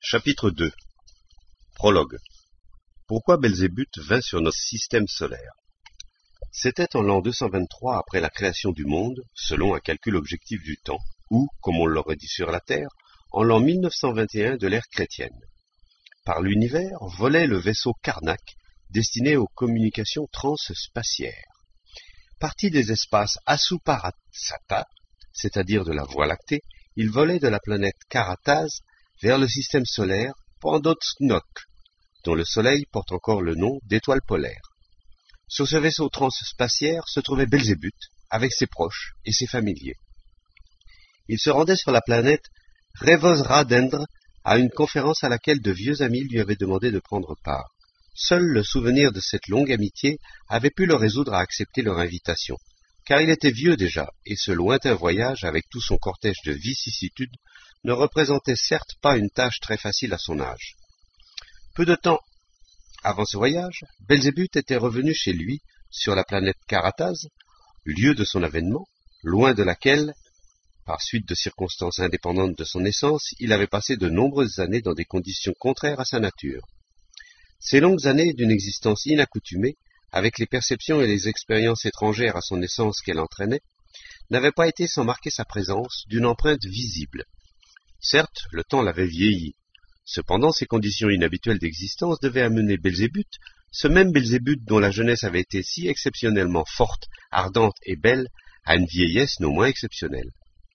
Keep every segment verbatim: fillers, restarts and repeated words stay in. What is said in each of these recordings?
Chapitre deux. Prologue. Pourquoi Belzébuth vint sur notre système solaire? C'était en l'an deux cent vingt-trois après la création du monde, selon un calcul objectif du temps, ou, comme on l'aurait dit sur la Terre, en l'an mille neuf cent vingt et un de l'ère chrétienne. Par l'univers volait le vaisseau Karnak, destiné aux communications transspatiaires. Parti des espaces Asuparasata, c'est-à-dire de la Voie lactée, il volait de la planète Karataz vers le système solaire Pandotnok, dont le Soleil porte encore le nom d'étoile polaire. Sur ce vaisseau transspatiaire se trouvait Belzébuth, avec ses proches et ses familiers. Il se rendait sur la planète Revosradendr à une conférence à laquelle de vieux amis lui avaient demandé de prendre part. Seul le souvenir de cette longue amitié avait pu le résoudre à accepter leur invitation, car il était vieux déjà, et ce lointain voyage, avec tout son cortège de vicissitudes, ne représentait certes pas une tâche très facile à son âge. Peu de temps avant ce voyage, Belzébuth était revenu chez lui, sur la planète Karataz, lieu de son avènement, loin de laquelle, par suite de circonstances indépendantes de son naissance, il avait passé de nombreuses années dans des conditions contraires à sa nature. Ces longues années d'une existence inaccoutumée, avec les perceptions et les expériences étrangères à son naissance qu'elle entraînait, n'avaient pas été sans marquer sa présence d'une empreinte visible. Certes, le temps l'avait vieilli. Cependant, ces conditions inhabituelles d'existence devaient amener Belzébuth, ce même Belzébuth dont la jeunesse avait été si exceptionnellement forte, ardente et belle, à une vieillesse non moins exceptionnelle.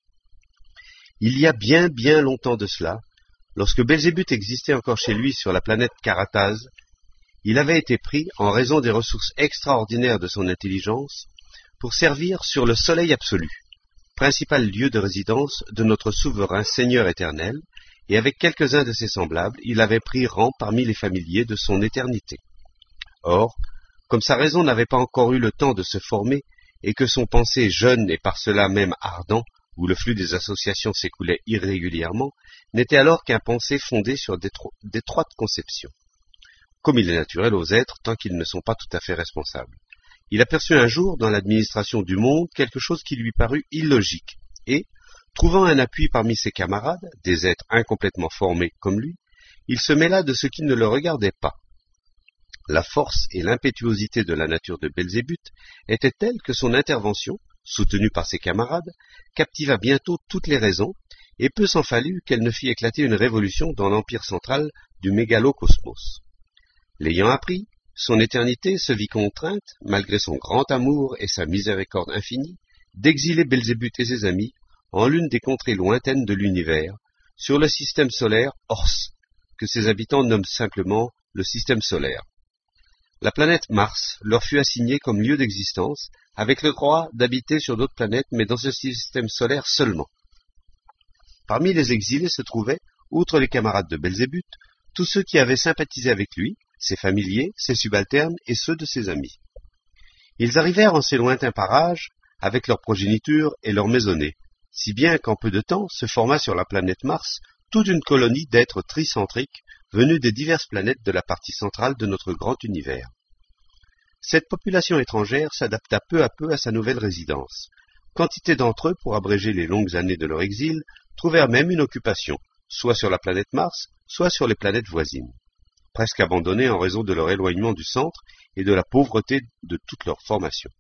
Il y a bien bien longtemps de cela, lorsque Belzébuth existait encore chez lui sur la planète Karataz, il avait été pris, en raison des ressources extraordinaires de son intelligence, pour servir sur le Soleil absolu, principal lieu de résidence de notre souverain Seigneur éternel, et avec quelques-uns de ses semblables, il avait pris rang parmi les familiers de son éternité. Or, comme sa raison n'avait pas encore eu le temps de se former, et que son pensée jeune et par cela même ardent, où le flux des associations s'écoulait irrégulièrement, n'était alors qu'un pensée fondé sur d'étroites conceptions. Comme il est naturel aux êtres tant qu'ils ne sont pas tout à fait responsables. Il aperçut un jour dans l'administration du monde quelque chose qui lui parut illogique, et, trouvant un appui parmi ses camarades, des êtres incomplètement formés comme lui, il se mêla de ce qui ne le regardait pas. La force et l'impétuosité de la nature de Belzébuth étaient telles que son intervention, soutenue par ses camarades, captiva bientôt toutes les raisons, et peu s'en fallut qu'elle ne fît éclater une révolution dans l'empire central du mégalocosmos. L'ayant appris, son éternité se vit contrainte, malgré son grand amour et sa miséricorde infinie, d'exiler Belzébuth et ses amis en l'une des contrées lointaines de l'univers, sur le système solaire Ors, que ses habitants nomment simplement le système solaire. La planète Mars leur fut assignée comme lieu d'existence, avec le droit d'habiter sur d'autres planètes, mais dans ce système solaire seulement. Parmi les exilés se trouvaient, outre les camarades de Belzébuth, tous ceux qui avaient sympathisé avec lui, ses familiers, ses subalternes et ceux de ses amis. Ils arrivèrent en ces lointains parages avec leur progéniture et leur maisonnée, si bien qu'en peu de temps se forma sur la planète Mars toute une colonie d'êtres tricentriques venus des diverses planètes de la partie centrale de notre grand univers. Cette population étrangère s'adapta peu à peu à sa nouvelle résidence. Quantité d'entre eux, pour abréger les longues années de leur exil, trouvèrent même une occupation, soit sur la planète Mars, soit sur les planètes voisines, presque abandonnés en raison de leur éloignement du centre et de la pauvreté de toute leur formation.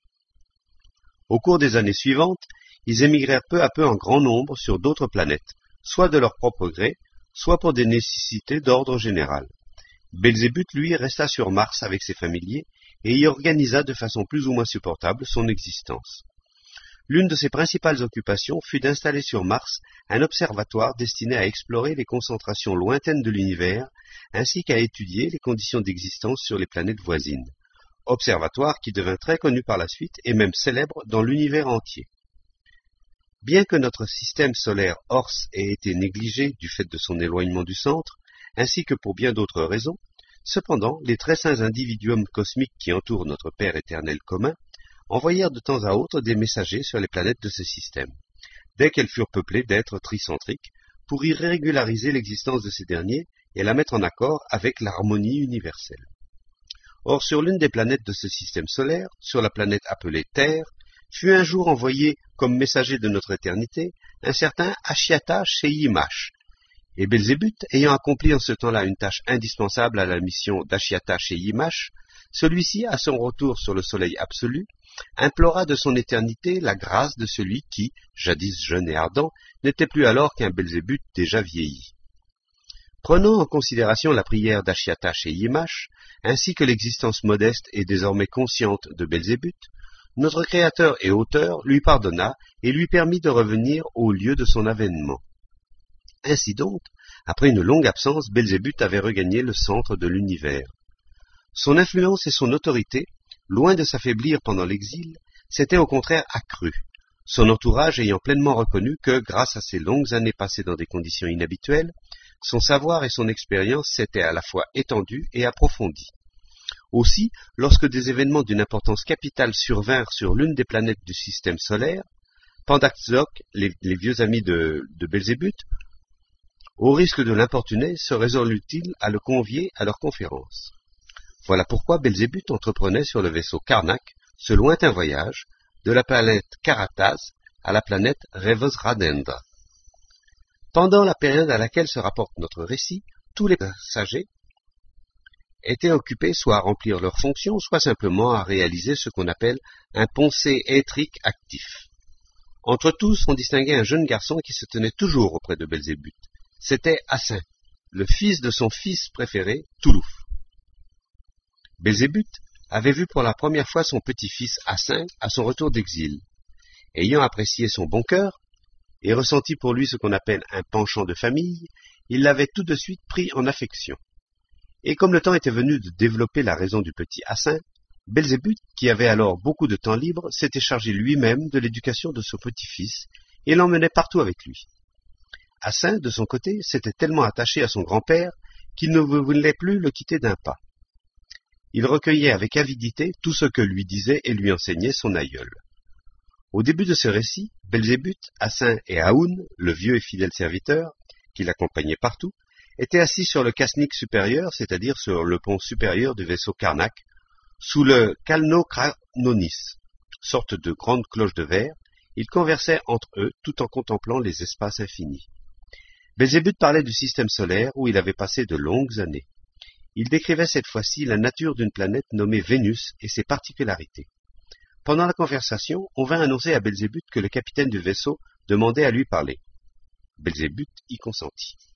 Au cours des années suivantes, ils émigrèrent peu à peu en grand nombre sur d'autres planètes, soit de leur propre gré, soit pour des nécessités d'ordre général. Belzébuth, lui, resta sur Mars avec ses familiers et y organisa de façon plus ou moins supportable son existence. L'une de ses principales occupations fut d'installer sur Mars un observatoire destiné à explorer les concentrations lointaines de l'univers, ainsi qu'à étudier les conditions d'existence sur les planètes voisines. Observatoire qui devint très connu par la suite et même célèbre dans l'univers entier. Bien que notre système solaire Ors ait été négligé du fait de son éloignement du centre, ainsi que pour bien d'autres raisons, cependant, les très saints individuums cosmiques qui entourent notre Père éternel commun envoyèrent de temps à autre des messagers sur les planètes de ce système, dès qu'elles furent peuplées d'êtres tricentriques, pour y régulariser l'existence de ces derniers et la mettre en accord avec l'harmonie universelle. Or, sur l'une des planètes de ce système solaire, sur la planète appelée Terre, fut un jour envoyé comme messager de notre éternité un certain Ashiata Sheimash, Et Belzébuth, ayant accompli en ce temps-là une tâche indispensable à la mission d'Ashiata chez Yimash, celui-ci, à son retour sur le soleil absolu, implora de son éternité la grâce de celui qui, jadis jeune et ardent, n'était plus alors qu'un Belzébuth déjà vieilli. Prenant en considération la prière d'Ashiata chez Yimash, ainsi que l'existence modeste et désormais consciente de Belzébuth, notre Créateur et Auteur lui pardonna et lui permit de revenir au lieu de son avènement. Ainsi donc, après une longue absence, Belzébuth avait regagné le centre de l'univers. Son influence et son autorité, loin de s'affaiblir pendant l'exil, s'étaient au contraire accrues, son entourage ayant pleinement reconnu que, grâce à ses longues années passées dans des conditions inhabituelles, son savoir et son expérience s'étaient à la fois étendus et approfondis. Aussi, lorsque des événements d'une importance capitale survinrent sur l'une des planètes du système solaire, Pandaktzok, les, les vieux amis de, de Belzébuth, au risque de l'importuner, se résolut-il à le convier à leur conférence. Voilà pourquoi Belzébuth entreprenait sur le vaisseau Karnak ce lointain voyage de la planète Karatas à la planète Revosradendra. Pendant la période à laquelle se rapporte notre récit, tous les passagers étaient occupés soit à remplir leurs fonctions, soit simplement à réaliser ce qu'on appelle un pensée éthrique actif. Entre tous, on distinguait un jeune garçon qui se tenait toujours auprès de Belzébuth. C'était Hassin, le fils de son fils préféré, Toulouf. Belzébuth avait vu pour la première fois son petit-fils Hassin à son retour d'exil. Ayant apprécié son bon cœur, et ressenti pour lui ce qu'on appelle un penchant de famille, il l'avait tout de suite pris en affection. Et comme le temps était venu de développer la raison du petit Hassin, Belzébuth, qui avait alors beaucoup de temps libre, s'était chargé lui-même de l'éducation de son petit-fils et l'emmenait partout avec lui. Hassin, de son côté, s'était tellement attaché à son grand-père qu'il ne voulait plus le quitter d'un pas. Il recueillait avec avidité tout ce que lui disait et lui enseignait son aïeul. Au début de ce récit, Belzébuth, Hassin et Aoun, le vieux et fidèle serviteur, qui l'accompagnait partout, étaient assis sur le casnik supérieur, c'est-à-dire sur le pont supérieur du vaisseau Karnak, sous le Kalnokranonis, sorte de grande cloche de verre. Ils conversaient entre eux tout en contemplant les espaces infinis. Belzébuth parlait du système solaire où il avait passé de longues années. Il décrivait cette fois-ci la nature d'une planète nommée Vénus et ses particularités. Pendant la conversation, on vint annoncer à Belzébuth que le capitaine du vaisseau demandait à lui parler. Belzébuth y consentit.